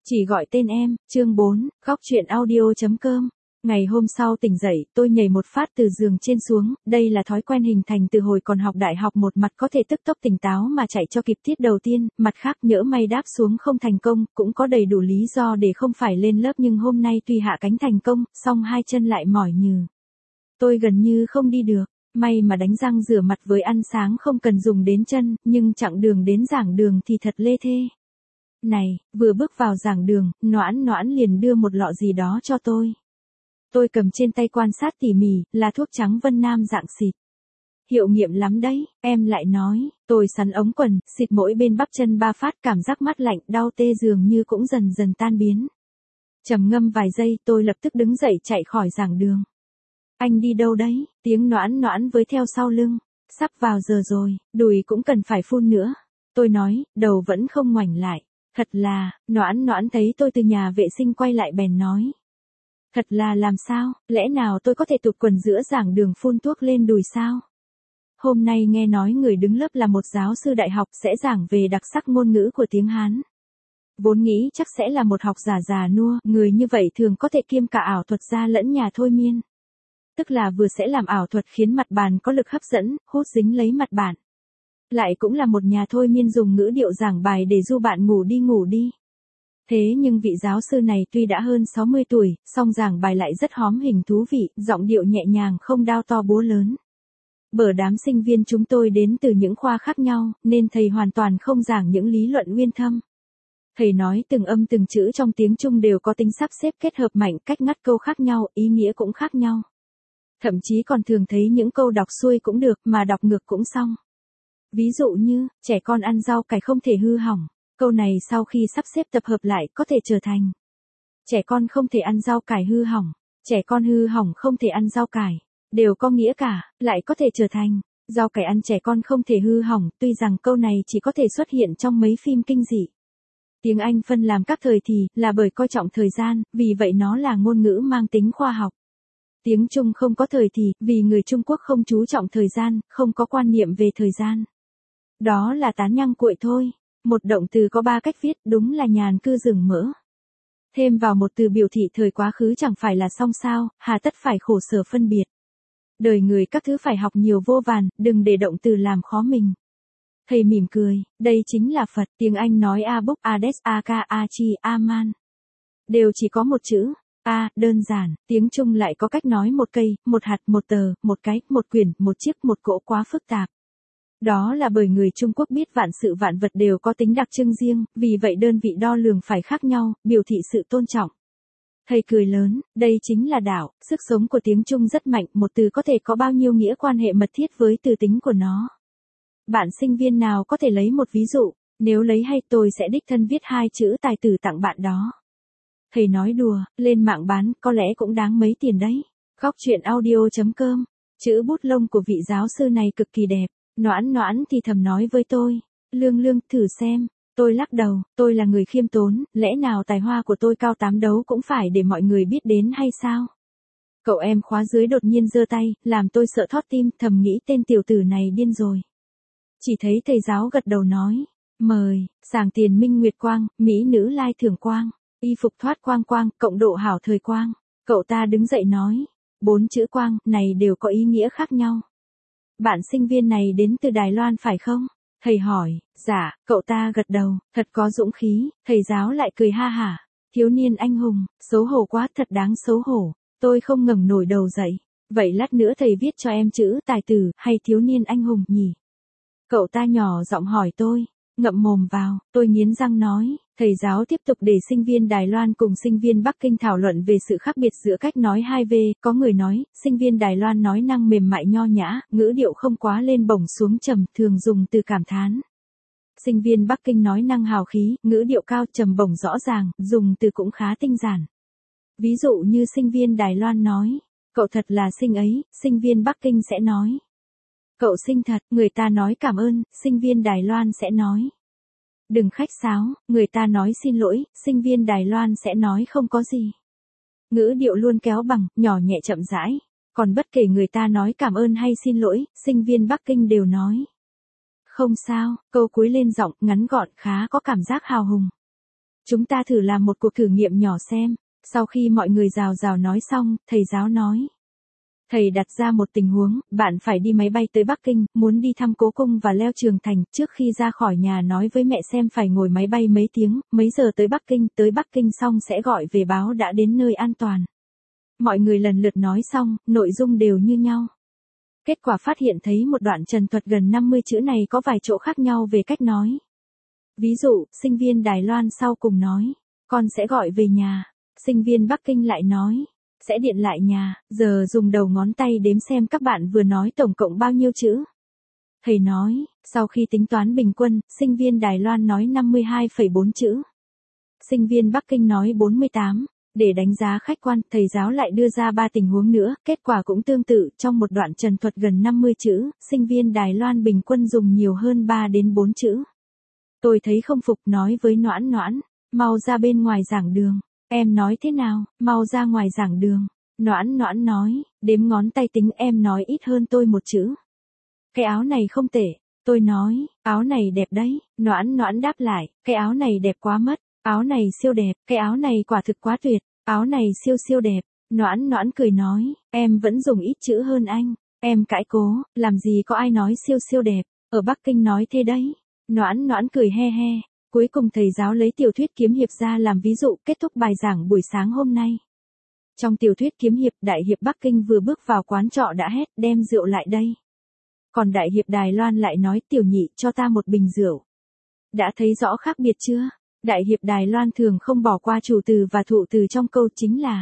Chỉ gọi tên em, chương 4, góc truyện audio.com. Ngày hôm sau tỉnh dậy, tôi nhảy một phát từ giường trên xuống, đây là thói quen hình thành từ hồi còn học đại học, một mặt có thể tức tốc tỉnh táo mà chạy cho kịp tiết đầu tiên, mặt khác nhỡ may đáp xuống không thành công, cũng có đầy đủ lý do để không phải lên lớp, nhưng hôm nay tuy hạ cánh thành công, song hai chân lại mỏi nhừ. Tôi gần như không đi được, may mà đánh răng rửa mặt với ăn sáng không cần dùng đến chân, nhưng chặng đường đến giảng đường thì thật lê thê. Này, vừa bước vào giảng đường, Noãn liền đưa một lọ gì đó cho tôi. Tôi cầm trên tay quan sát tỉ mỉ, là thuốc trắng Vân Nam dạng xịt. Hiệu nghiệm lắm đấy, em lại nói. Tôi sắn ống quần, xịt mỗi bên bắp chân 3 phát, cảm giác mát lạnh, đau tê dường như cũng dần dần tan biến. Trầm ngâm vài giây, tôi lập tức đứng dậy chạy khỏi giảng đường. Anh đi đâu đấy? Tiếng Noãn với theo sau lưng. Sắp vào giờ rồi, đùi cũng cần phải phun nữa. Tôi nói, đầu vẫn không ngoảnh lại. Thật là, Noãn thấy tôi từ nhà vệ sinh quay lại bèn nói. Thật là làm sao, lẽ nào tôi có thể tụt quần giữa giảng đường phun thuốc lên đùi sao? Hôm nay nghe nói người đứng lớp là một giáo sư đại học sẽ giảng về đặc sắc ngôn ngữ của tiếng Hán. Vốn nghĩ chắc sẽ là một học giả già nua, người như vậy thường có thể kiêm cả ảo thuật gia lẫn nhà thôi miên. Tức là vừa sẽ làm ảo thuật khiến mặt bàn có lực hấp dẫn, hút dính lấy mặt bạn. Lại cũng là một nhà thôi miên dùng ngữ điệu giảng bài để du bạn ngủ đi. Thế nhưng vị giáo sư này tuy đã hơn 60 tuổi, song giảng bài lại rất hóm hình thú vị, giọng điệu nhẹ nhàng không đao to búa lớn. Bởi đám sinh viên chúng tôi đến từ những khoa khác nhau, nên thầy hoàn toàn không giảng những lý luận uyên thâm. Thầy nói từng âm từng chữ trong tiếng Trung đều có tính sắp xếp kết hợp mạnh, cách ngắt câu khác nhau, ý nghĩa cũng khác nhau. Thậm chí còn thường thấy những câu đọc xuôi cũng được, mà đọc ngược cũng xong. Ví dụ như, trẻ con ăn rau cải không thể hư hỏng. Câu này sau khi sắp xếp tập hợp lại có thể trở thành trẻ con không thể ăn rau cải hư hỏng, trẻ con hư hỏng không thể ăn rau cải, đều có nghĩa cả, lại có thể trở thành rau cải ăn trẻ con không thể hư hỏng, tuy rằng câu này chỉ có thể xuất hiện trong mấy phim kinh dị. Tiếng Anh phân làm các thời thì, là bởi coi trọng thời gian, vì vậy nó là ngôn ngữ mang tính khoa học. Tiếng Trung không có thời thì, vì người Trung Quốc không chú trọng thời gian, không có quan niệm về thời gian. Đó là tán nhăng cuội thôi. Một động từ có 3 cách viết, đúng là nhàn cư rừng mỡ. Thêm vào một từ biểu thị thời quá khứ chẳng phải là xong sao, hà tất phải khổ sở phân biệt. Đời người các thứ phải học nhiều vô vàn, đừng để động từ làm khó mình. Thầy mỉm cười, đây chính là Phật, tiếng Anh nói A-Búc, Ades, A-Ka, A-Chi, A-Man. Đều chỉ có một chữ, A, đơn giản, tiếng Trung lại có cách nói một cây, một hạt, một tờ, một cái, một quyển, một chiếc, một cỗ quá phức tạp. Đó là bởi người Trung Quốc biết vạn sự vạn vật đều có tính đặc trưng riêng, vì vậy đơn vị đo lường phải khác nhau, biểu thị sự tôn trọng. Thầy cười lớn, đây chính là đạo, sức sống của tiếng Trung rất mạnh, một từ có thể có bao nhiêu nghĩa quan hệ mật thiết với từ tính của nó. Bạn sinh viên nào có thể lấy một ví dụ, nếu lấy hay tôi sẽ đích thân viết 2 chữ tài tử tặng bạn đó. Thầy nói đùa, lên mạng bán, có lẽ cũng đáng mấy tiền đấy. Góc truyện audio.com, chữ bút lông của vị giáo sư này cực kỳ đẹp. Noãn thì thầm nói với tôi, Lương, thử xem. Tôi lắc đầu, tôi là người khiêm tốn, lẽ nào tài hoa của tôi cao 8 đấu cũng phải để mọi người biết đến hay sao? Cậu em khóa dưới đột nhiên giơ tay, làm tôi sợ thót tim, thầm nghĩ tên tiểu tử này điên rồi. Chỉ thấy thầy giáo gật đầu nói, mời, sàng tiền minh nguyệt quang, mỹ nữ lai thưởng quang, y phục thoát quang quang, cộng độ hảo thời quang. Cậu ta đứng dậy nói, 4 chữ quang, này đều có ý nghĩa khác nhau. Bạn sinh viên này đến từ Đài Loan phải không? Thầy hỏi, dạ, cậu ta gật đầu, thật có dũng khí, thầy giáo lại cười ha hả. Thiếu niên anh hùng, xấu hổ quá, thật đáng xấu hổ. Tôi không ngẩng nổi đầu dậy. Vậy lát nữa thầy viết cho em chữ tài tử hay thiếu niên anh hùng nhỉ? Cậu ta nhỏ giọng hỏi tôi, ngậm mồm vào, tôi nghiến răng nói. Thầy giáo tiếp tục để sinh viên Đài Loan cùng sinh viên Bắc Kinh thảo luận về sự khác biệt giữa cách nói 2V, có người nói, sinh viên Đài Loan nói năng mềm mại nho nhã, ngữ điệu không quá lên bổng xuống trầm, thường dùng từ cảm thán. Sinh viên Bắc Kinh nói năng hào khí, ngữ điệu cao trầm bổng rõ ràng, dùng từ cũng khá tinh giản. Ví dụ như sinh viên Đài Loan nói, cậu thật là xinh ấy, sinh viên Bắc Kinh sẽ nói, cậu xinh thật, người ta nói cảm ơn, sinh viên Đài Loan sẽ nói, đừng khách sáo, người ta nói xin lỗi, sinh viên Đài Loan sẽ nói không có gì. Ngữ điệu luôn kéo bằng, nhỏ nhẹ chậm rãi. Còn bất kể người ta nói cảm ơn hay xin lỗi, sinh viên Bắc Kinh đều nói không sao, câu cuối lên giọng, ngắn gọn, khá có cảm giác hào hùng. Chúng ta thử làm một cuộc thử nghiệm nhỏ xem. Sau khi mọi người rào rào nói xong, thầy giáo nói. Thầy đặt ra một tình huống, bạn phải đi máy bay tới Bắc Kinh, muốn đi thăm Cố Cung và leo Trường Thành, trước khi ra khỏi nhà nói với mẹ xem phải ngồi máy bay mấy tiếng, mấy giờ tới Bắc Kinh xong sẽ gọi về báo đã đến nơi an toàn. Mọi người lần lượt nói xong, nội dung đều như nhau. Kết quả phát hiện thấy một đoạn trần thuật gần 50 chữ này có vài chỗ khác nhau về cách nói. Ví dụ, sinh viên Đài Loan sau cùng nói, con sẽ gọi về nhà. Sinh viên Bắc Kinh lại nói, sẽ điện lại nhà. Giờ dùng đầu ngón tay đếm xem các bạn vừa nói tổng cộng bao nhiêu chữ. Thầy nói, sau khi tính toán bình quân, sinh viên Đài Loan nói 52,4 chữ. Sinh viên Bắc Kinh nói 48. Để đánh giá khách quan, thầy giáo lại đưa ra 3 tình huống nữa, kết quả cũng tương tự, trong một đoạn trần thuật gần 50 chữ, sinh viên Đài Loan bình quân dùng nhiều hơn 3 đến 4 chữ. Tôi thấy không phục nói với Noãn Noãn, mau ra bên ngoài giảng đường. Em nói thế nào, mau ra ngoài giảng đường. Noãn Noãn nói, đếm ngón tay tính em nói ít hơn tôi một chữ. Cái áo này không tệ. Tôi nói, áo này đẹp đấy. Noãn Noãn đáp lại, cái áo này đẹp quá mất. Áo này siêu đẹp, cái áo này quả thực quá tuyệt. Áo này siêu siêu đẹp. Noãn Noãn cười nói, em vẫn dùng ít chữ hơn anh. Em cãi cố, làm gì có ai nói siêu siêu đẹp. Ở Bắc Kinh nói thế đấy. Noãn Noãn cười he he. Cuối cùng thầy giáo lấy tiểu thuyết kiếm hiệp ra làm ví dụ kết thúc bài giảng buổi sáng hôm nay. Trong tiểu thuyết kiếm hiệp, đại hiệp Bắc Kinh vừa bước vào quán trọ đã hét đem rượu lại đây. Còn đại hiệp Đài Loan lại nói tiểu nhị cho ta một bình rượu. Đã thấy rõ khác biệt chưa? Đại hiệp Đài Loan thường không bỏ qua chủ từ và thụ từ trong câu chính là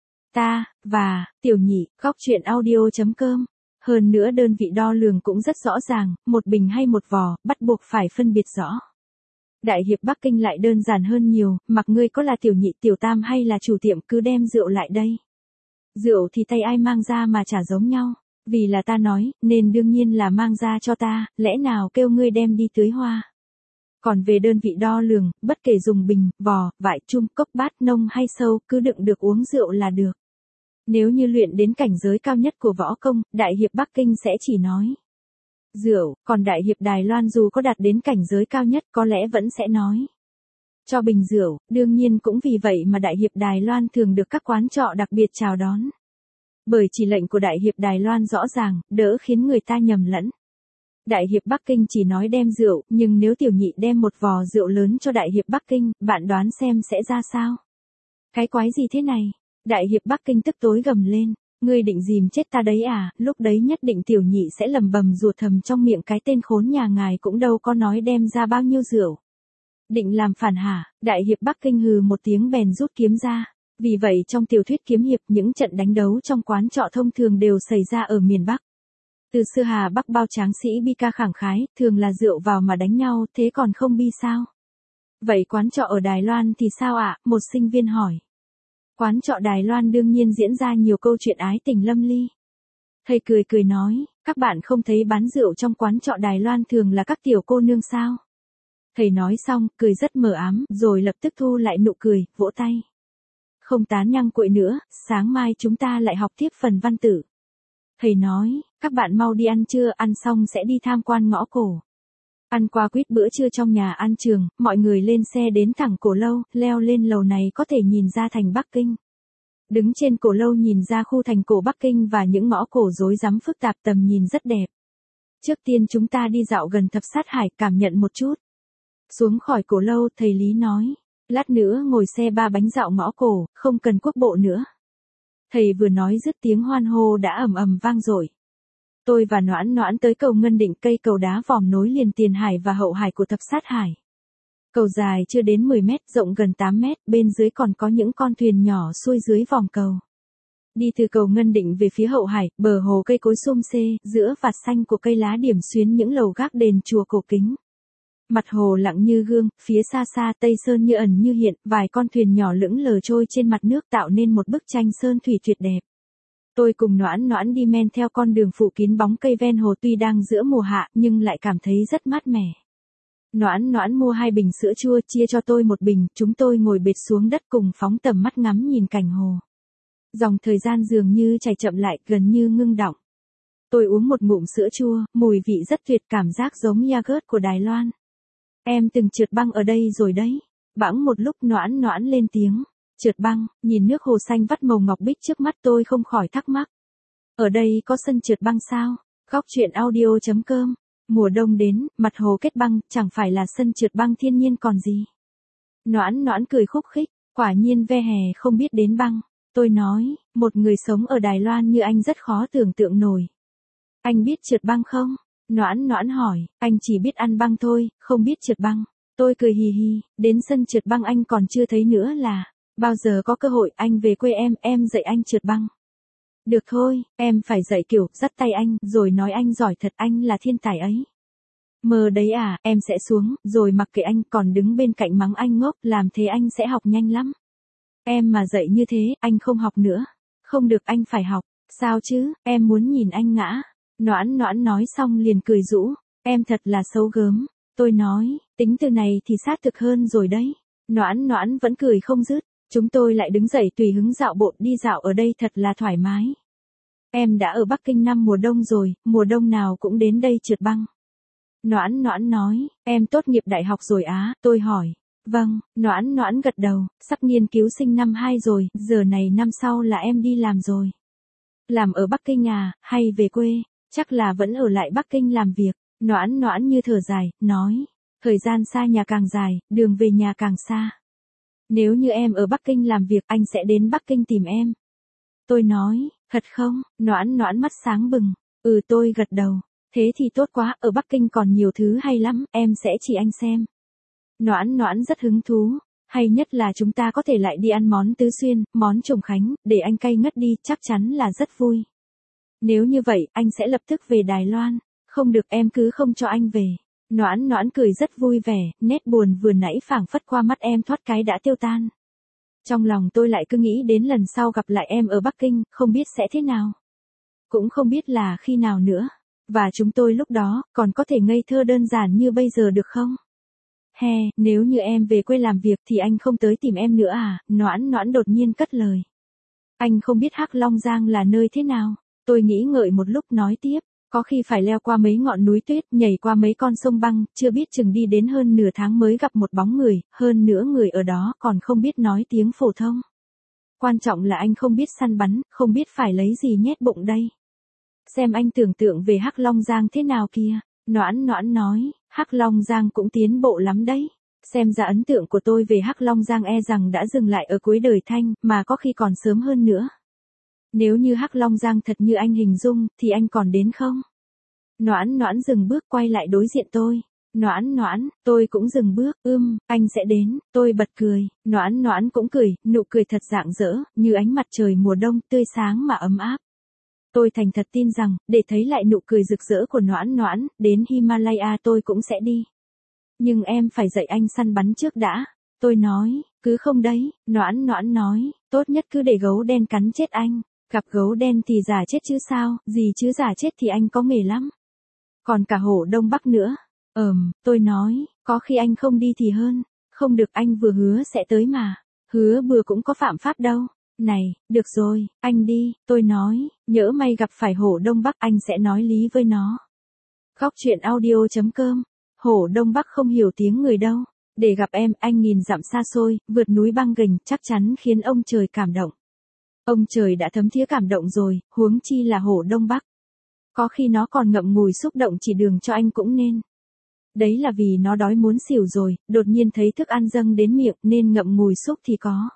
ta, và, tiểu nhị, góc truyện audio.com. Hơn nữa đơn vị đo lường cũng rất rõ ràng, một bình hay một vò, bắt buộc phải phân biệt rõ. Đại hiệp Bắc Kinh lại đơn giản hơn nhiều, mặc ngươi có là tiểu nhị tiểu tam hay là chủ tiệm cứ đem rượu lại đây. Rượu thì tay ai mang ra mà chả giống nhau, vì là ta nói, nên đương nhiên là mang ra cho ta, lẽ nào kêu ngươi đem đi tưới hoa. Còn về đơn vị đo lường, bất kể dùng bình, vò, vại, chung, cốc bát, nông hay sâu, cứ đựng được uống rượu là được. Nếu như luyện đến cảnh giới cao nhất của võ công, đại hiệp Bắc Kinh sẽ chỉ nói rượu, còn đại hiệp Đài Loan dù có đạt đến cảnh giới cao nhất có lẽ vẫn sẽ nói cho bình rượu, đương nhiên cũng vì vậy mà đại hiệp Đài Loan thường được các quán trọ đặc biệt chào đón. Bởi chỉ lệnh của đại hiệp Đài Loan rõ ràng, đỡ khiến người ta nhầm lẫn. Đại hiệp Bắc Kinh chỉ nói đem rượu, nhưng nếu tiểu nhị đem một vò rượu lớn cho đại hiệp Bắc Kinh, bạn đoán xem sẽ ra sao? Cái quái gì thế này? Đại hiệp Bắc Kinh tức tối gầm lên. Ngươi định dìm chết ta đấy à? Lúc đấy nhất định tiểu nhị sẽ lầm bầm ruột thầm trong miệng cái tên khốn nhà ngài cũng đâu có nói đem ra bao nhiêu rượu. Định làm phản hả? Đại hiệp Bắc Kinh hừ một tiếng bèn rút kiếm ra. Vì vậy trong tiểu thuyết kiếm hiệp những trận đánh đấu trong quán trọ thông thường đều xảy ra ở miền Bắc. Từ xưa Hà Bắc bao tráng sĩ bi ca khẳng khái, thường là rượu vào mà đánh nhau, thế còn không bi sao? Vậy quán trọ ở Đài Loan thì sao ạ? Một sinh viên hỏi. Quán trọ Đài Loan đương nhiên diễn ra nhiều câu chuyện ái tình lâm ly. Thầy cười cười nói, các bạn không thấy bán rượu trong quán trọ Đài Loan thường là các tiểu cô nương sao? Thầy nói xong, cười rất mờ ám, rồi lập tức thu lại nụ cười, vỗ tay. Không tán nhăng cuội nữa, sáng mai chúng ta lại học tiếp phần văn tử. Thầy nói, các bạn mau đi ăn trưa, ăn xong sẽ đi tham quan ngõ cổ. Ăn qua quýt bữa trưa trong nhà ăn trường, mọi người lên xe đến thẳng cổ lâu, leo lên lầu này có thể nhìn ra thành Bắc Kinh. Đứng trên cổ lâu nhìn ra khu thành cổ Bắc Kinh và những ngõ cổ rối rắm phức tạp tầm nhìn rất đẹp. Trước tiên chúng ta đi dạo gần thập sát hải cảm nhận một chút. Xuống khỏi cổ lâu, thầy Lý nói, lát nữa ngồi xe 3 bánh dạo ngõ cổ, không cần quốc bộ nữa. Thầy vừa nói dứt tiếng hoan hô đã ầm ầm vang dội. Tôi và Noãn Noãn tới cầu Ngân Định, cây cầu đá vòm nối liền tiền hải và hậu hải của thập sát hải. Cầu dài chưa đến 10 mét, rộng gần 8 mét, bên dưới còn có những con thuyền nhỏ xuôi dưới vòm cầu. Đi từ cầu Ngân Định về phía hậu hải, bờ hồ cây cối xum xê, giữa vạt xanh của cây lá điểm xuyến những lầu gác đền chùa cổ kính. Mặt hồ lặng như gương, phía xa xa Tây Sơn như ẩn như hiện, vài con thuyền nhỏ lững lờ trôi trên mặt nước tạo nên một bức tranh sơn thủy tuyệt đẹp. Tôi cùng Noãn Noãn đi men theo con đường phủ kín bóng cây ven hồ, tuy đang giữa mùa hạ nhưng lại cảm thấy rất mát mẻ. Noãn Noãn mua 2 bình sữa chua chia cho tôi 1 bình, chúng tôi ngồi bệt xuống đất cùng phóng tầm mắt ngắm nhìn cảnh hồ. Dòng thời gian dường như chảy chậm lại, gần như ngưng đọng. Tôi uống một ngụm sữa chua, mùi vị rất tuyệt, cảm giác giống yogurt của Đài Loan. Em từng trượt băng ở đây rồi đấy. Bẵng một lúc Noãn Noãn lên tiếng. Trượt băng, nhìn nước hồ xanh vắt màu ngọc bích trước mắt tôi không khỏi thắc mắc. Ở đây có sân trượt băng sao? Góc truyện audio.com. Mùa đông đến, mặt hồ kết băng, chẳng phải là sân trượt băng thiên nhiên còn gì. Noãn Noãn cười khúc khích, quả nhiên ve hè không biết đến băng. Tôi nói, một người sống ở Đài Loan như anh rất khó tưởng tượng nổi. Anh biết trượt băng không? Noãn Noãn hỏi, anh chỉ biết ăn băng thôi, không biết trượt băng. Tôi cười hì hì, đến sân trượt băng anh còn chưa thấy nữa là, bao giờ có cơ hội anh về quê em dạy anh trượt băng. Được thôi, em phải dạy kiểu, dắt tay anh, rồi nói anh giỏi thật, anh là thiên tài ấy. Mơ đấy à, em sẽ xuống, rồi mặc kệ anh, còn đứng bên cạnh mắng anh ngốc, làm thế anh sẽ học nhanh lắm. Em mà dạy như thế, anh không học nữa. Không được, anh phải học. Sao chứ, em muốn nhìn anh ngã. Noãn Noãn nói xong liền cười rũ. Em thật là xấu gớm. Tôi nói, tính từ này thì sát thực hơn rồi đấy. Noãn Noãn vẫn cười không dứt. Chúng tôi lại đứng dậy tùy hứng dạo bộ, đi dạo ở đây thật là thoải mái. Em đã ở Bắc Kinh năm mùa đông rồi, mùa đông nào cũng đến đây trượt băng. Noãn Noãn nói, em tốt nghiệp đại học rồi á, tôi hỏi. Vâng, Noãn Noãn gật đầu, sắp nghiên cứu sinh năm 2 rồi, giờ này năm sau là em đi làm rồi. Làm ở Bắc Kinh à, hay về quê? Chắc là vẫn ở lại Bắc Kinh làm việc. Noãn Noãn như thở dài, nói, thời gian xa nhà càng dài, đường về nhà càng xa. Nếu như em ở Bắc Kinh làm việc, anh sẽ đến Bắc Kinh tìm em. Tôi nói, thật không? Noãn Noãn mắt sáng bừng. Tôi gật đầu. Thế thì tốt quá, ở Bắc Kinh còn nhiều thứ hay lắm, em sẽ chỉ anh xem. Noãn Noãn rất hứng thú. Hay nhất là chúng ta có thể lại đi ăn món Tứ Xuyên, món Trùng Khánh, để anh cay ngất đi, chắc chắn là rất vui. Nếu như vậy, anh sẽ lập tức về Đài Loan. Không được, em cứ không cho anh về. Noãn Noãn cười rất vui vẻ, nét buồn vừa nãy phảng phất qua mắt em thoát cái đã tiêu tan. Trong lòng tôi lại cứ nghĩ đến lần sau gặp lại em ở Bắc Kinh, không biết sẽ thế nào. Cũng không biết là khi nào nữa. Và chúng tôi lúc đó, còn có thể ngây thơ đơn giản như bây giờ được không? Nếu như em về quê làm việc thì anh không tới tìm em nữa à? Noãn Noãn đột nhiên cất lời. Anh không biết Hắc Long Giang là nơi thế nào? Tôi nghĩ ngợi một lúc nói tiếp. Có khi phải leo qua mấy ngọn núi tuyết, nhảy qua mấy con sông băng, chưa biết chừng đi đến hơn nửa tháng mới gặp một bóng người, hơn nữa người ở đó còn không biết nói tiếng phổ thông. Quan trọng là anh không biết săn bắn, không biết phải lấy gì nhét bụng đây. Xem anh tưởng tượng về Hắc Long Giang thế nào kìa. Noãn Noãn nói, Hắc Long Giang cũng tiến bộ lắm đấy. Xem ra ấn tượng của tôi về Hắc Long Giang e rằng đã dừng lại ở cuối đời Thanh, mà có khi còn sớm hơn nữa. Nếu như Hắc Long Giang thật như anh hình dung, thì anh còn đến không? Noãn Noãn dừng bước quay lại đối diện tôi. Noãn Noãn, tôi cũng dừng bước, anh sẽ đến, tôi bật cười. Noãn Noãn cũng cười, nụ cười thật rạng rỡ, như ánh mặt trời mùa đông, tươi sáng mà ấm áp. Tôi thành thật tin rằng, để thấy lại nụ cười rực rỡ của Noãn Noãn, đến Himalaya tôi cũng sẽ đi. Nhưng em phải dạy anh săn bắn trước đã. Tôi nói, cứ không đấy. Noãn Noãn nói, tốt nhất cứ để gấu đen cắn chết anh. Gặp gấu đen thì giả chết chứ sao, gì chứ giả chết thì anh có nghề lắm. Còn cả hổ Đông Bắc nữa. Tôi nói, có khi anh không đi thì hơn. Không được, anh vừa hứa sẽ tới mà. Hứa bừa cũng có phạm pháp đâu. Này, được rồi, anh đi. Tôi nói, nhỡ may gặp phải hổ Đông Bắc anh sẽ nói lý với nó. Góc truyện audio.com. Hổ Đông Bắc không hiểu tiếng người đâu. Để gặp em, anh nghìn dặm xa xôi, vượt núi băng ghềnh, chắc chắn khiến ông trời cảm động. Ông trời đã thấm thía cảm động rồi, huống chi là hổ Đông Bắc. Có khi nó còn ngậm ngùi xúc động chỉ đường cho anh cũng nên. Đấy là vì nó đói muốn xỉu rồi, đột nhiên thấy thức ăn dâng đến miệng nên ngậm ngùi xúc thì có.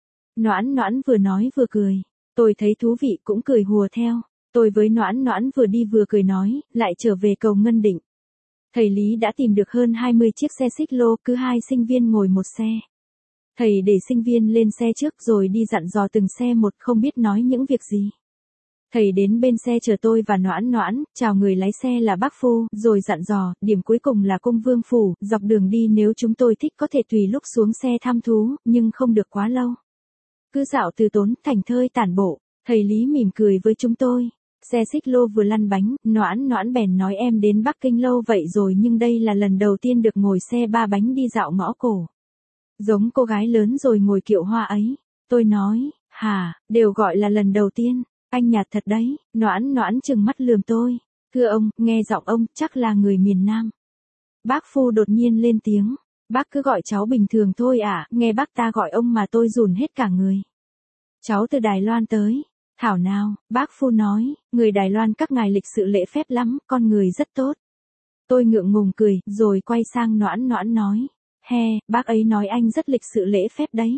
Noãn Noãn vừa nói vừa cười. Tôi thấy thú vị cũng cười hùa theo. Tôi với Noãn Noãn vừa đi vừa cười nói, lại trở về cầu Ngân Định. Thầy Lý đã tìm được hơn 20 chiếc xe xích lô, cứ 2 sinh viên ngồi một xe. Thầy để sinh viên lên xe trước rồi đi dặn dò từng xe một, không biết nói những việc gì. Thầy đến bên xe chờ tôi và Noãn Noãn, chào người lái xe là bác Phu, rồi dặn dò, điểm cuối cùng là Cung Vương Phủ, dọc đường đi nếu chúng tôi thích có thể tùy lúc xuống xe thăm thú, nhưng không được quá lâu. Cứ dạo từ tốn, thành thơi tản bộ. Thầy Lý mỉm cười với chúng tôi. Xe xích lô vừa lăn bánh, Noãn Noãn bèn nói em đến Bắc Kinh lâu vậy rồi nhưng đây là lần đầu tiên được ngồi xe 3 bánh đi dạo ngõ cổ. Giống cô gái lớn rồi ngồi kiệu hoa ấy. Tôi nói, đều gọi là lần đầu tiên. Anh nhạt thật đấy. Noãn Noãn trừng mắt lườm tôi. Thưa ông, nghe giọng ông, chắc là người miền Nam. Bác Phu đột nhiên lên tiếng. Bác cứ gọi cháu bình thường thôi à, nghe bác ta gọi ông mà tôi run hết cả người. Cháu từ Đài Loan tới. Thảo nào, bác Phu nói, người Đài Loan các ngài lịch sự lễ phép lắm, con người rất tốt. Tôi ngượng ngùng cười, rồi quay sang Noãn Noãn nói. He, bác ấy nói anh rất lịch sự lễ phép đấy.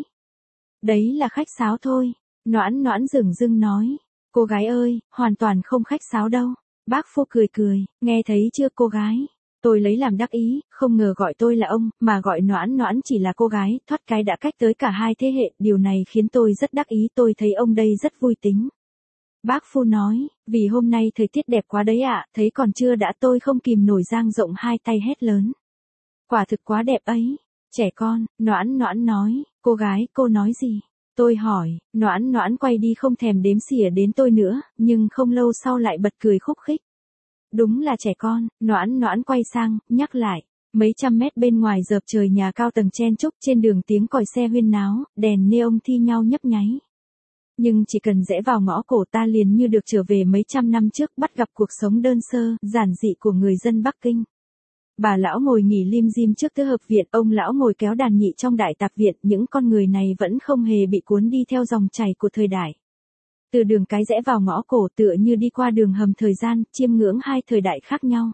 Đấy là khách sáo thôi. Noãn Noãn dửng dưng nói. Cô gái ơi, hoàn toàn không khách sáo đâu. Bác Phu cười cười, nghe thấy chưa cô gái? Tôi lấy làm đắc ý, không ngờ gọi tôi là ông, mà gọi Noãn Noãn chỉ là cô gái, thoát cái đã cách tới cả hai thế hệ, điều này khiến tôi rất đắc ý, tôi thấy ông đây rất vui tính. Bác Phu nói, vì hôm nay thời tiết đẹp quá đấy ạ, thấy còn chưa đã, tôi không kìm nổi dang rộng hai tay hét lớn. Quả thực quá đẹp ấy. Trẻ con, Noãn Noãn nói, cô gái, cô nói gì? Tôi hỏi, Noãn Noãn quay đi không thèm đếm xỉa đến tôi nữa, nhưng không lâu sau lại bật cười khúc khích. Đúng là trẻ con, Noãn Noãn quay sang, nhắc lại. Mấy trăm mét bên ngoài dợp trời nhà cao tầng chen chúc, trên đường tiếng còi xe huyên náo, đèn neon thi nhau nhấp nháy. Nhưng chỉ cần rẽ vào ngõ cổ ta liền như được trở về mấy trăm năm trước, bắt gặp cuộc sống đơn sơ, giản dị của người dân Bắc Kinh. Bà lão ngồi nghỉ lim dim trước tứ hợp viện, ông lão ngồi kéo đàn nhị trong đại tạp viện, những con người này vẫn không hề bị cuốn đi theo dòng chảy của thời đại. Từ đường cái rẽ vào ngõ cổ tựa như đi qua đường hầm thời gian, chiêm ngưỡng hai thời đại khác nhau.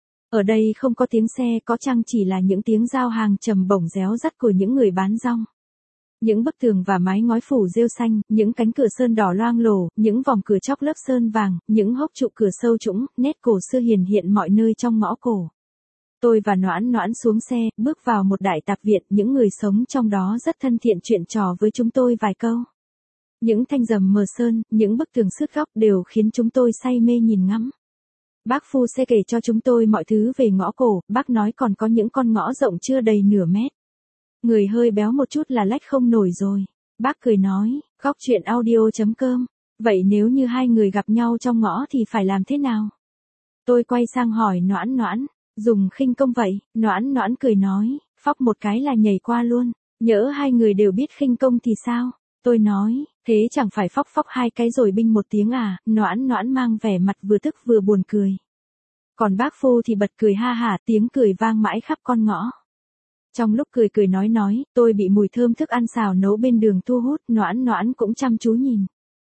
Ở đây không có tiếng xe, có chăng chỉ là những tiếng giao hàng trầm bổng réo rắt của những người bán rong. Những bức tường và mái ngói phủ rêu xanh, những cánh cửa sơn đỏ loang lổ, những vòng cửa chóc lớp sơn vàng, những hốc trụ cửa sâu trũng, nét cổ xưa hiển hiện mọi nơi trong ngõ cổ. Tôi và Noãn Noãn xuống xe, bước vào một đại tạp viện, những người sống trong đó rất thân thiện chuyện trò với chúng tôi vài câu. Những thanh rầm mờ sơn, những bức tường sứt góc đều khiến chúng tôi say mê nhìn ngắm. Bác Phu sẽ kể cho chúng tôi mọi thứ về ngõ cổ, bác nói còn có những con ngõ rộng chưa đầy nửa mét. Người hơi béo một chút là lách không nổi rồi. Bác cười nói, góc chuyện audio.com. Vậy nếu như hai người gặp nhau trong ngõ thì phải làm thế nào? Tôi quay sang hỏi Noãn Noãn, dùng khinh công vậy, Noãn Noãn cười nói, phóc một cái là nhảy qua luôn. Nhỡ hai người đều biết khinh công thì sao? Tôi nói, thế chẳng phải phóc phóc hai cái rồi binh một tiếng à? Noãn Noãn mang vẻ mặt vừa tức vừa buồn cười. Còn bác Phu thì bật cười ha hả, tiếng cười vang mãi khắp con ngõ. Trong lúc cười cười nói, tôi bị mùi thơm thức ăn xào nấu bên đường thu hút, Noãn Noãn cũng chăm chú nhìn.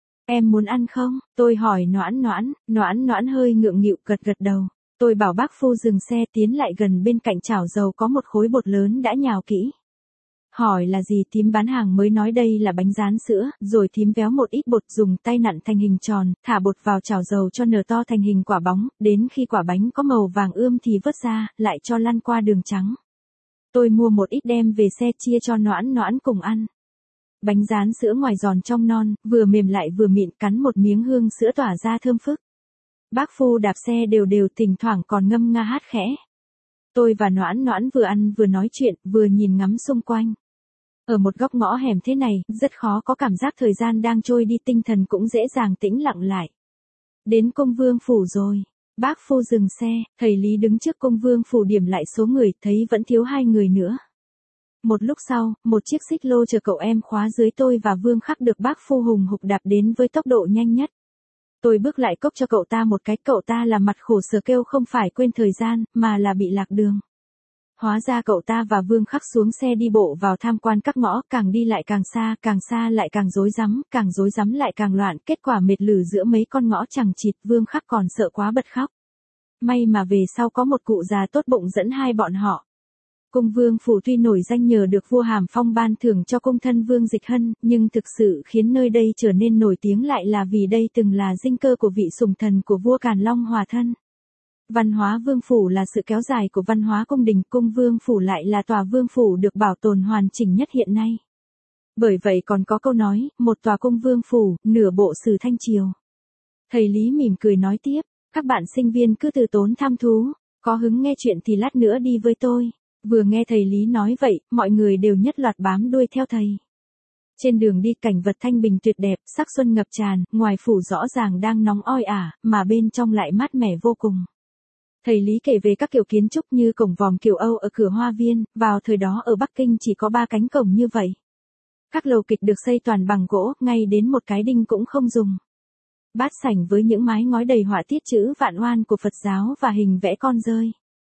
Em muốn ăn không? Tôi hỏi Noãn Noãn hơi ngượng nghịu gật gật đầu. Tôi bảo bác Phu dừng xe tiến lại gần bên cạnh chảo dầu có một khối bột lớn đã nhào kỹ. Hỏi là gì, thím bán hàng mới nói đây là bánh rán sữa, rồi thím véo một ít bột dùng tay nặn thành hình tròn, thả bột vào chảo dầu cho nở to thành hình quả bóng, đến khi quả bánh có màu vàng ươm thì vớt ra, lại cho lăn qua đường trắng. Tôi mua một ít đem về xe chia cho Noãn Noãn cùng ăn. Bánh rán sữa ngoài giòn trong non, vừa mềm lại vừa mịn, cắn một miếng hương sữa tỏa ra thơm phức. Bác Phu đạp xe đều đều, thỉnh thoảng còn ngâm nga hát khẽ. Tôi và Noãn Noãn vừa ăn vừa nói chuyện, vừa nhìn ngắm xung quanh. Ở một góc ngõ hẻm thế này, rất khó có cảm giác thời gian đang trôi đi, tinh thần cũng dễ dàng tĩnh lặng lại. Đến Công Vương Phủ rồi. Bác Phu dừng xe, thầy Lý đứng trước Công Vương Phủ điểm lại số người, thấy vẫn thiếu 2 người nữa. Một lúc sau, một chiếc xích lô chờ cậu em khóa dưới tôi và Vương Khắc được bác Phu hùng hục đạp đến với tốc độ nhanh nhất. Tôi bước lại cốc cho cậu ta một cái, cậu ta là mặt khổ sở kêu không phải quên thời gian, mà là bị lạc đường. Hóa ra cậu ta và Vương Khắc xuống xe đi bộ vào tham quan các ngõ, càng đi lại càng xa lại càng rối rắm lại càng loạn, kết quả mệt lử giữa mấy con ngõ chằng chịt, Vương Khắc còn sợ quá bật khóc. May mà về sau có một cụ già tốt bụng dẫn hai bọn họ. Cung Vương Phủ tuy nổi danh nhờ được vua Hàm Phong ban thưởng cho cung thân Vương Dịch Hân, nhưng thực sự khiến nơi đây trở nên nổi tiếng lại là vì đây từng là dinh cơ của vị sủng thần của vua Càn Long Hòa Thân. Văn hóa Vương Phủ là sự kéo dài của văn hóa cung đình, cung Vương Phủ lại là tòa Vương Phủ được bảo tồn hoàn chỉnh nhất hiện nay. Bởi vậy còn có câu nói, một tòa cung Vương Phủ, nửa bộ sử Thanh Triều. Thầy Lý mỉm cười nói tiếp, các bạn sinh viên cứ từ tốn tham thú, có hứng nghe chuyện thì lát nữa đi với tôi. Vừa nghe thầy Lý nói vậy, mọi người đều nhất loạt bám đuôi theo thầy. Trên đường đi cảnh vật thanh bình tuyệt đẹp, sắc xuân ngập tràn, ngoài phủ rõ ràng đang nóng oi ả, mà bên trong lại mát mẻ vô cùng. Thầy Lý kể về các kiểu kiến trúc như cổng vòm kiểu Âu ở cửa hoa viên, vào thời đó ở Bắc Kinh chỉ có 3 cánh cổng như vậy. Các lầu kịch được xây toàn bằng gỗ, ngay đến một cái đinh cũng không dùng. Bát sảnh với những mái ngói đầy họa tiết chữ Vạn Oan của Phật giáo và hình vẽ con dơi.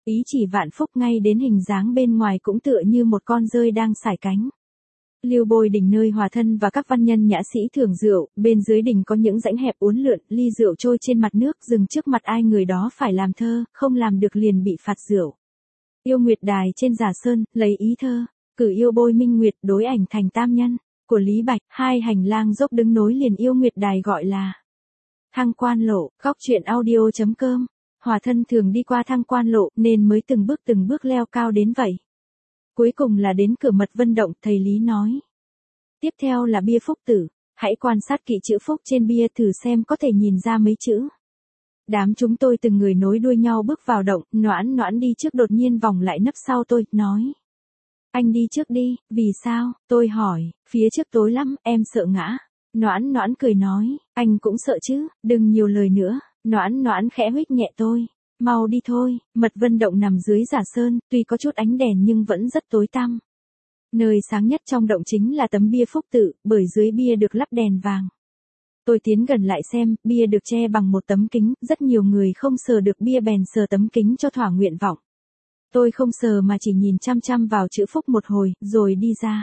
Ý chỉ vạn phúc ngay đến hình dáng bên ngoài cũng tựa như một con dơi đang sải cánh. Lưu Bôi đỉnh nơi hòa thân và các văn nhân nhã sĩ thưởng rượu, bên dưới đỉnh có những rãnh hẹp uốn lượn, ly rượu trôi trên mặt nước, dừng trước mặt ai người đó phải làm thơ, không làm được liền bị phạt rượu. Yêu Nguyệt Đài trên Giả Sơn, lấy ý thơ, cử yêu Bôi Minh Nguyệt đối ảnh thành tam nhân, của Lý Bạch, hai hành lang dốc đứng nối liền yêu Nguyệt Đài gọi là Thăng Quan Lộ. Góc truyện audio.com. Hòa thân thường đi qua Thăng Quan Lộ nên mới từng bước leo cao đến vậy. Cuối cùng là đến cửa Mật Vân Động, thầy Lý nói. Tiếp theo là bia phúc tử, hãy quan sát kỹ chữ phúc trên bia thử xem có thể nhìn ra mấy chữ. Đám chúng tôi từng người nối đuôi nhau bước vào động, Noãn đi trước đột nhiên vòng lại nấp sau tôi, nói. Anh đi trước đi, vì sao, tôi hỏi, phía trước tối lắm, em sợ ngã. Noãn cười nói, anh cũng sợ chứ, đừng nhiều lời nữa. Noãn khẽ huých nhẹ tôi. Mau đi thôi. Mật Vân Động nằm dưới Giả Sơn, tuy có chút ánh đèn nhưng vẫn rất tối tăm. Nơi sáng nhất trong động chính là tấm bia phúc tự, bởi dưới bia được lắp đèn vàng. Tôi tiến gần lại xem, bia được che bằng một tấm kính, rất nhiều người không sờ được bia bèn sờ tấm kính cho thỏa nguyện vọng. Tôi không sờ mà chỉ nhìn chăm chăm vào chữ phúc một hồi, rồi đi ra.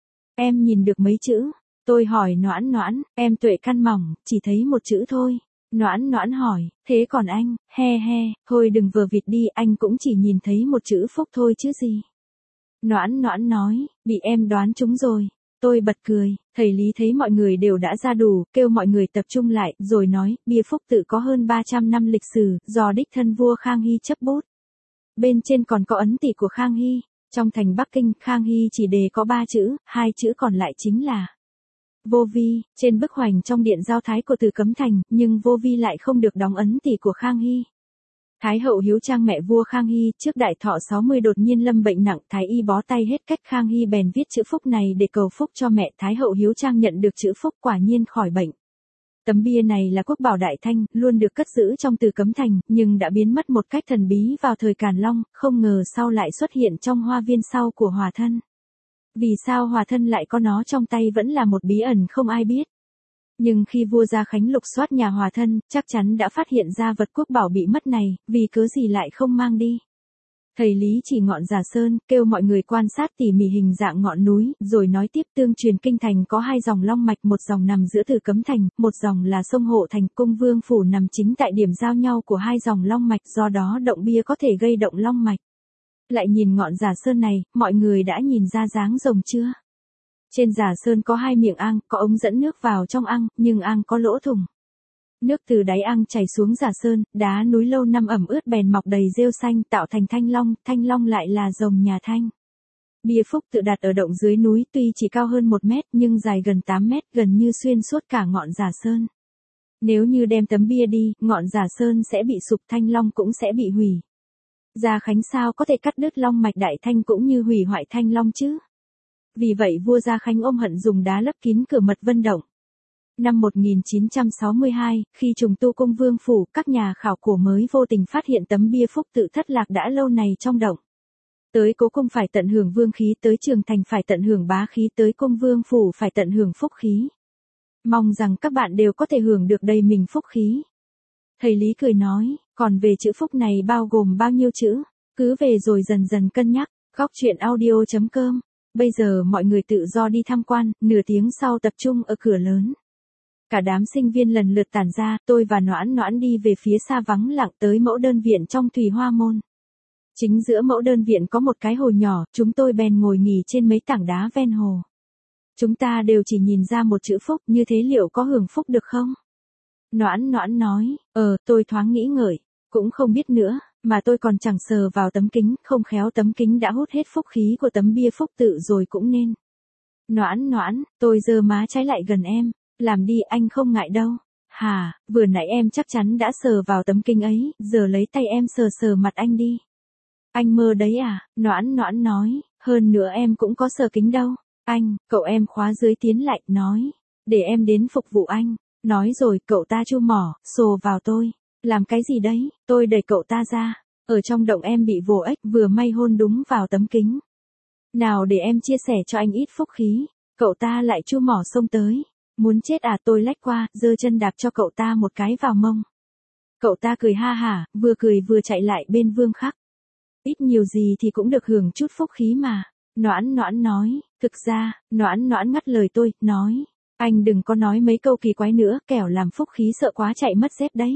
Em nhìn được mấy chữ? Tôi hỏi Noãn, em tuệ căn mỏng, chỉ thấy một chữ thôi. Noãn hỏi, thế còn anh, he, thôi đừng vờ vịt đi, anh cũng chỉ nhìn thấy một chữ phúc thôi chứ gì. Noãn nói, bị em đoán trúng rồi. Tôi bật cười, thầy Lý thấy mọi người đều đã ra đủ, kêu mọi người tập trung lại, rồi nói, bia phúc tự có hơn 300 năm lịch sử, do đích thân vua Khang Hy chấp bút. Bên trên còn có ấn tỷ của Khang Hy, trong thành Bắc Kinh, Khang Hy chỉ đề có 3 chữ, 2 chữ còn lại chính là vô vi, trên bức hoành trong điện giao thái của Từ Cấm Thành, nhưng vô vi lại không được đóng ấn tỷ của Khang Hy. Thái hậu Hiếu Trang mẹ vua Khang Hy trước đại thọ 60 đột nhiên lâm bệnh nặng, thái y bó tay hết cách, Khang Hy bèn viết chữ phúc này để cầu phúc cho mẹ. Thái hậu Hiếu Trang nhận được chữ phúc quả nhiên khỏi bệnh. Tấm bia này là quốc bảo Đại Thanh, luôn được cất giữ trong Từ Cấm Thành, nhưng đã biến mất một cách thần bí vào thời Càn Long, không ngờ sau lại xuất hiện trong hoa viên sau của hòa thân. Vì sao hòa thân lại có nó trong tay vẫn là một bí ẩn không ai biết. Nhưng khi vua Gia Khánh lục soát nhà hòa thân, chắc chắn đã phát hiện ra vật quốc bảo bị mất này, vì cớ gì lại không mang đi. Thầy Lý chỉ ngọn Giả Sơn, kêu mọi người quan sát tỉ mỉ hình dạng ngọn núi, rồi nói tiếp tương truyền kinh thành có 2 dòng long mạch, một dòng nằm giữa Từ Cấm Thành, một dòng là sông Hộ Thành. Cung Vương Phủ nằm chính tại điểm giao nhau của 2 dòng long mạch, do đó động bia có thể gây động long mạch. Lại nhìn ngọn Giả Sơn này, mọi người đã nhìn ra dáng rồng chưa? Trên Giả Sơn có 2 miệng ang, có ống dẫn nước vào trong ang, nhưng ang có lỗ thủng. Nước từ đáy ang chảy xuống Giả Sơn, đá núi lâu năm ẩm ướt bèn mọc đầy rêu xanh tạo thành Thanh Long lại là rồng nhà Thanh. Bia phúc tự đặt ở động dưới núi, tuy chỉ cao hơn 1 mét nhưng dài gần 8 mét, gần như xuyên suốt cả ngọn Giả Sơn. Nếu như đem tấm bia đi, ngọn Giả Sơn sẽ bị sụp, Thanh Long cũng sẽ bị hủy. Gia Khánh sao có thể cắt đứt long mạch Đại Thanh cũng như hủy hoại Thanh Long chứ? Vì vậy vua Gia Khánh ôm hận dùng đá lấp kín cửa Mật Vân Động. Năm 1962, khi trùng tu Cung Vương Phủ, các nhà khảo cổ mới vô tình phát hiện tấm bia phúc tự thất lạc đã lâu này trong động. Tới Cố Cung phải tận hưởng vương khí, tới Trường Thành phải tận hưởng bá khí, tới Cung Vương Phủ phải tận hưởng phúc khí. Mong rằng các bạn đều có thể hưởng được đầy mình phúc khí. Thầy Lý cười nói, còn về chữ phúc này bao gồm bao nhiêu chữ? Cứ về rồi dần dần cân nhắc. Góc truyện audio.com. Bây giờ mọi người tự do đi tham quan, nửa tiếng sau tập trung ở cửa lớn. Cả đám sinh viên lần lượt tản ra, tôi và Noãn đi về phía xa vắng lặng tới mẫu đơn viện trong Thủy Hoa Môn. Chính giữa mẫu đơn viện có một cái hồ nhỏ, chúng tôi bèn ngồi nghỉ trên mấy tảng đá ven hồ. Chúng ta đều chỉ nhìn ra một chữ phúc, như thế liệu có hưởng phúc được không? Noãn nói, tôi thoáng nghĩ ngợi, cũng không biết nữa, mà tôi còn chẳng sờ vào tấm kính, không khéo tấm kính đã hút hết phúc khí của tấm bia phúc tự rồi cũng nên. Noãn, tôi giơ má trái lại gần em, làm đi anh không ngại đâu. Hà, vừa nãy em chắc chắn đã sờ vào tấm kính ấy, giờ lấy tay em sờ mặt anh đi. Anh mơ đấy à? Noãn nói, hơn nữa em cũng có sờ kính đâu. Anh, cậu em khóa dưới tiến lại, nói, để em đến phục vụ anh. Nói rồi cậu ta chu mỏ, sồ vào tôi. Làm cái gì đấy? Tôi đẩy cậu ta ra. Ở trong động em bị vồ ếch, vừa may hôn đúng vào tấm kính. Nào để em chia sẻ cho anh ít phúc khí. Cậu ta lại chu mỏ xông tới. Muốn chết à? Tôi lách qua, giơ chân đạp cho cậu ta một cái vào mông. Cậu ta cười ha hả, vừa cười vừa chạy lại bên Vương Khắc. Ít nhiều gì thì cũng được hưởng chút phúc khí mà. Noãn Noãn nói, thực ra, Noãn Noãn ngắt lời tôi, nói, anh đừng có nói mấy câu kỳ quái nữa, kẻo làm phúc khí sợ quá chạy mất dép đấy.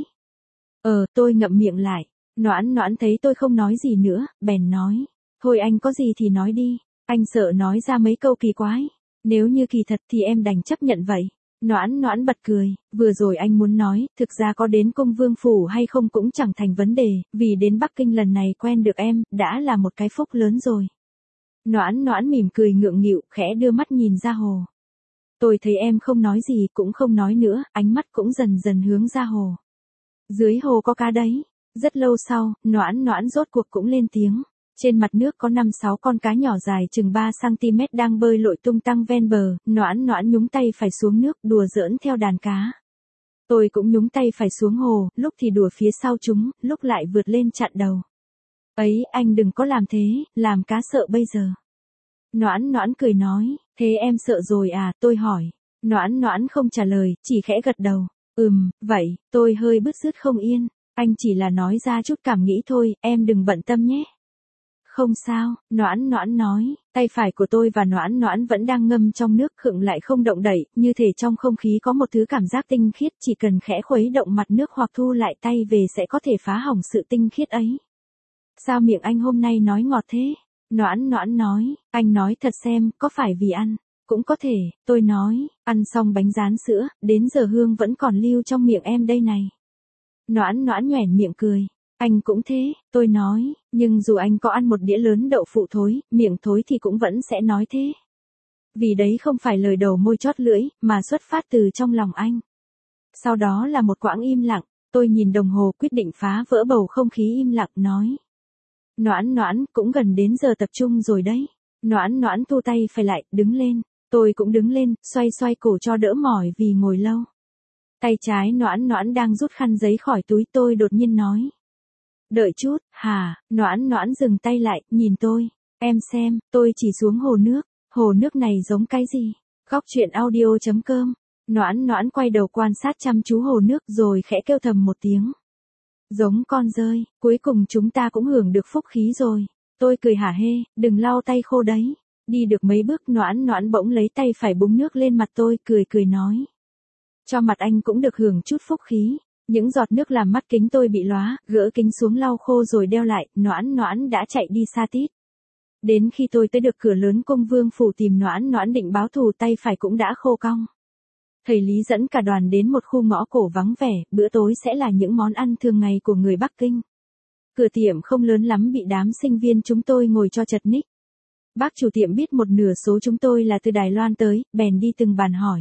Tôi ngậm miệng lại. Noãn Noãn thấy tôi không nói gì nữa, bèn nói, thôi anh có gì thì nói đi, anh sợ nói ra mấy câu kỳ quái. Nếu như kỳ thật thì em đành chấp nhận vậy. Noãn Noãn bật cười, vừa rồi anh muốn nói, thực ra có đến cung vương phủ hay không cũng chẳng thành vấn đề, vì đến Bắc Kinh lần này quen được em, đã là một cái phúc lớn rồi. Noãn Noãn mỉm cười ngượng nghịu, khẽ đưa mắt nhìn ra hồ. Tôi thấy em không nói gì, cũng không nói nữa, ánh mắt cũng dần dần hướng ra hồ. Dưới hồ có cá đấy. Rất lâu sau, Noãn Noãn rốt cuộc cũng lên tiếng. Trên mặt nước có 5-6 con cá nhỏ dài chừng 3 cm đang bơi lội tung tăng ven bờ, Noãn Noãn nhúng tay phải xuống nước, đùa giỡn theo đàn cá. Tôi cũng nhúng tay phải xuống hồ, lúc thì đùa phía sau chúng, lúc lại vượt lên chặn đầu. Ấy, anh đừng có làm thế, làm cá sợ bây giờ. Noãn Noãn cười nói, thế em sợ rồi à, tôi hỏi. Noãn Noãn không trả lời, chỉ khẽ gật đầu. Vậy, tôi hơi bứt rứt không yên. Anh chỉ là nói ra chút cảm nghĩ thôi, em đừng bận tâm nhé. Không sao, Noãn Noãn nói, tay phải của tôi và Noãn Noãn vẫn đang ngâm trong nước khựng lại không động đậy, như thể trong không khí có một thứ cảm giác tinh khiết, chỉ cần khẽ khuấy động mặt nước hoặc thu lại tay về sẽ có thể phá hỏng sự tinh khiết ấy. Sao miệng anh hôm nay nói ngọt thế? Noãn Noãn nói, anh nói thật xem, có phải vì ăn? Cũng có thể, tôi nói, ăn xong bánh rán sữa, đến giờ hương vẫn còn lưu trong miệng em đây này. Noãn Noãn nhoẻn miệng cười. Anh cũng thế, tôi nói, nhưng dù anh có ăn một đĩa lớn đậu phụ thối, miệng thối thì cũng vẫn sẽ nói thế. Vì đấy không phải lời đầu môi chót lưỡi, mà xuất phát từ trong lòng anh. Sau đó là một quãng im lặng, tôi nhìn đồng hồ quyết định phá vỡ bầu không khí im lặng nói. Noãn Noãn, cũng gần đến giờ tập trung rồi đấy. Noãn Noãn thu tay phải lại, đứng lên. Tôi cũng đứng lên, xoay xoay cổ cho đỡ mỏi vì ngồi lâu. Tay trái Noãn Noãn đang rút khăn giấy khỏi túi, tôi đột nhiên nói. Đợi chút, hả? Noãn Noãn dừng tay lại, nhìn tôi. Em xem, tôi chỉ xuống hồ nước. Hồ nước này giống cái gì? Góc truyện audio.com. Noãn Noãn quay đầu quan sát chăm chú hồ nước rồi khẽ kêu thầm một tiếng. Giống con dơi, cuối cùng chúng ta cũng hưởng được phúc khí rồi. Tôi cười hả hê, đừng lau tay khô đấy. Đi được mấy bước Noãn Noãn bỗng lấy tay phải búng nước lên mặt tôi, cười nói. Cho mặt anh cũng được hưởng chút phúc khí. Những giọt nước làm mắt kính tôi bị lóa, gỡ kính xuống lau khô rồi đeo lại, Noãn Noãn đã chạy đi xa tít. Đến khi tôi tới được cửa lớn cung vương phủ tìm Noãn Noãn định báo thù, tay phải cũng đã khô cong. Thầy Lý dẫn cả đoàn đến một khu ngõ cổ vắng vẻ, bữa tối sẽ là những món ăn thường ngày của người Bắc Kinh. Cửa tiệm không lớn lắm bị đám sinh viên chúng tôi ngồi cho chật ních. Bác chủ tiệm biết một nửa số chúng tôi là từ Đài Loan tới, bèn đi từng bàn hỏi.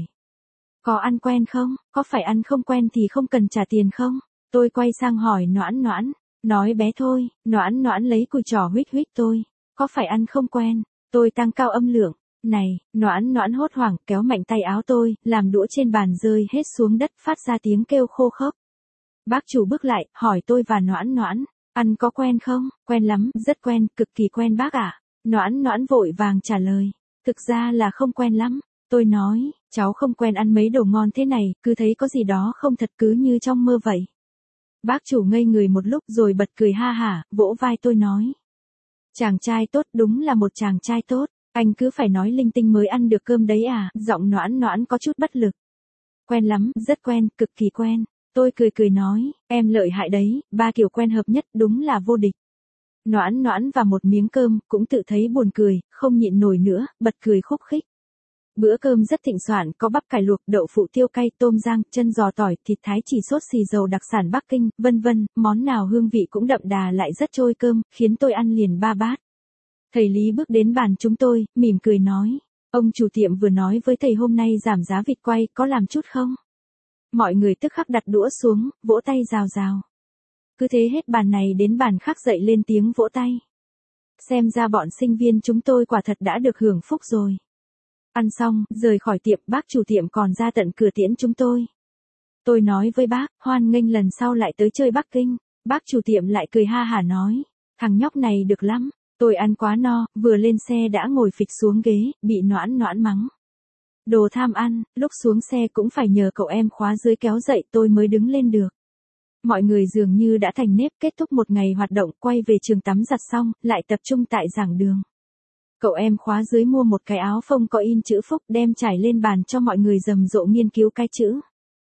Có ăn quen không? Có phải ăn không quen thì không cần trả tiền không? Tôi quay sang hỏi Noãn Noãn. Nói bé thôi, Noãn Noãn lấy cùi trỏ huých huých tôi. Có phải ăn không quen? Tôi tăng cao âm lượng. Này, Noãn Noãn hốt hoảng kéo mạnh tay áo tôi, làm đũa trên bàn rơi hết xuống đất phát ra tiếng kêu khô khốc. Bác chủ bước lại, hỏi tôi và Noãn Noãn. Ăn có quen không? Quen lắm, rất quen, cực kỳ quen bác ạ. Noãn Noãn vội vàng trả lời. Thực ra là không quen lắm. Tôi nói, cháu không quen ăn mấy đồ ngon thế này, cứ thấy có gì đó không thật, cứ như trong mơ vậy. Bác chủ ngây người một lúc rồi bật cười ha hả, vỗ vai tôi nói. Chàng trai tốt, đúng là một chàng trai tốt, anh cứ phải nói linh tinh mới ăn được cơm đấy à, giọng Noãn Noãn có chút bất lực. Quen lắm, rất quen, cực kỳ quen. Tôi cười nói, em lợi hại đấy, 3 kiểu quen hợp nhất, đúng là vô địch. Noãn Noãn và một miếng cơm, cũng tự thấy buồn cười, không nhịn nổi nữa, bật cười khúc khích. Bữa cơm rất thịnh soạn, có bắp cải luộc, đậu phụ tiêu cay, tôm rang, chân giò tỏi, thịt thái chỉ sốt xì dầu đặc sản Bắc Kinh, vân vân, món nào hương vị cũng đậm đà lại rất trôi cơm, khiến tôi ăn liền 3 bát. Thầy Lý bước đến bàn chúng tôi, mỉm cười nói, ông chủ tiệm vừa nói với thầy hôm nay giảm giá vịt quay, có làm chút không? Mọi người tức khắc đặt đũa xuống, vỗ tay rào rào. Cứ thế hết bàn này đến bàn khác dậy lên tiếng vỗ tay. Xem ra bọn sinh viên chúng tôi quả thật đã được hưởng phúc rồi. Ăn xong, rời khỏi tiệm, bác chủ tiệm còn ra tận cửa tiễn chúng tôi. Tôi nói với bác, hoan nghênh lần sau lại tới chơi Bắc Kinh. Bác chủ tiệm lại cười ha hả nói, thằng nhóc này được lắm. Tôi ăn quá no, vừa lên xe đã ngồi phịch xuống ghế, bị Noãn Noãn mắng. Đồ tham ăn, lúc xuống xe cũng phải nhờ cậu em khóa dưới kéo dậy tôi mới đứng lên được. Mọi người dường như đã thành nếp, kết thúc một ngày hoạt động, quay về trường tắm giặt xong, lại tập trung tại giảng đường. Cậu em khóa dưới mua một cái áo phông có in chữ Phúc đem trải lên bàn cho mọi người rầm rộ nghiên cứu cái chữ.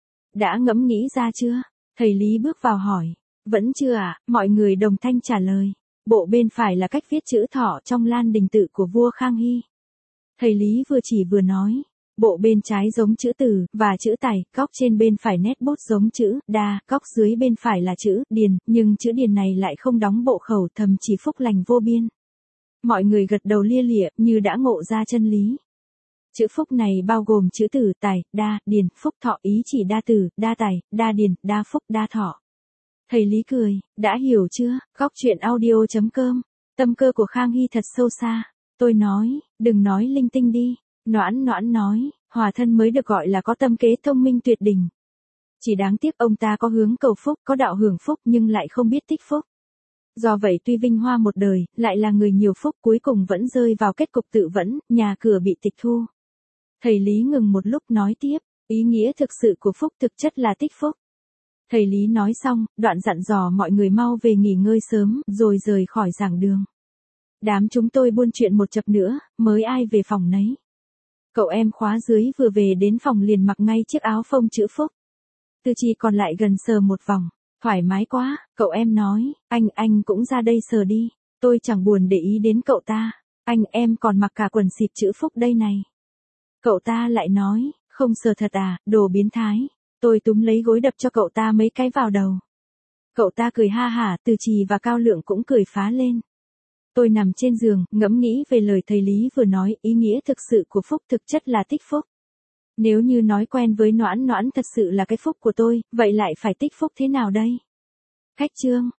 Đã ngẫm nghĩ ra chưa? Thầy Lý bước vào hỏi. Vẫn chưa ạ, mọi người đồng thanh trả lời. Bộ bên phải là cách viết chữ thọ trong Lan Đình Tự của vua Khang Hy. Thầy Lý vừa chỉ vừa nói. Bộ bên trái giống chữ Từ và chữ Tài, góc trên bên phải nét bút giống chữ Đa, góc dưới bên phải là chữ Điền, nhưng chữ Điền này lại không đóng bộ khẩu, thầm chỉ phúc lành vô biên. Mọi người gật đầu lia lịa như đã ngộ ra chân lý. Chữ Phúc này bao gồm chữ Từ, Tài, Đa, Điền, Phúc Thọ, ý chỉ đa Từ, đa Tài, đa Điền, đa Phúc, đa Thọ. Thầy Lý cười, đã hiểu chưa? Góc truyện audio.com. Tâm cơ của Khang Hy thật sâu xa. Tôi nói, đừng nói linh tinh đi. Noãn Noãn nói, Hòa Thân mới được gọi là có tâm kế thông minh tuyệt đỉnh. Chỉ đáng tiếc ông ta có hướng cầu phúc, có đạo hưởng phúc nhưng lại không biết tích phúc. Do vậy tuy vinh hoa một đời, lại là người nhiều phúc, cuối cùng vẫn rơi vào kết cục tự vẫn, nhà cửa bị tịch thu. Thầy Lý ngừng một lúc nói tiếp, ý nghĩa thực sự của phúc thực chất là tích phúc. Thầy Lý nói xong, đoạn dặn dò mọi người mau về nghỉ ngơi sớm, rồi rời khỏi giảng đường. Đám chúng tôi buôn chuyện một chập nữa, mới ai về phòng nấy. Cậu em khóa dưới vừa về đến phòng liền mặc ngay chiếc áo phông chữ Phúc. Tư Chi còn lại gần sờ một vòng. Thoải mái quá, cậu em nói, anh cũng ra đây sờ đi. Tôi chẳng buồn để ý đến cậu ta. Em còn mặc cả quần xịt chữ Phúc đây này. Cậu ta lại nói, không sờ thật à, đồ biến thái. Tôi túm lấy gối đập cho cậu ta mấy cái vào đầu. Cậu ta cười ha hả, Từ Trì và Cao Lượng cũng cười phá lên. Tôi nằm trên giường, ngẫm nghĩ về lời thầy Lý vừa nói, ý nghĩa thực sự của phúc thực chất là tích phúc. Nếu như nói quen với Noãn Noãn thật sự là cái phúc của tôi, vậy lại phải tích phúc thế nào đây? Khách chương.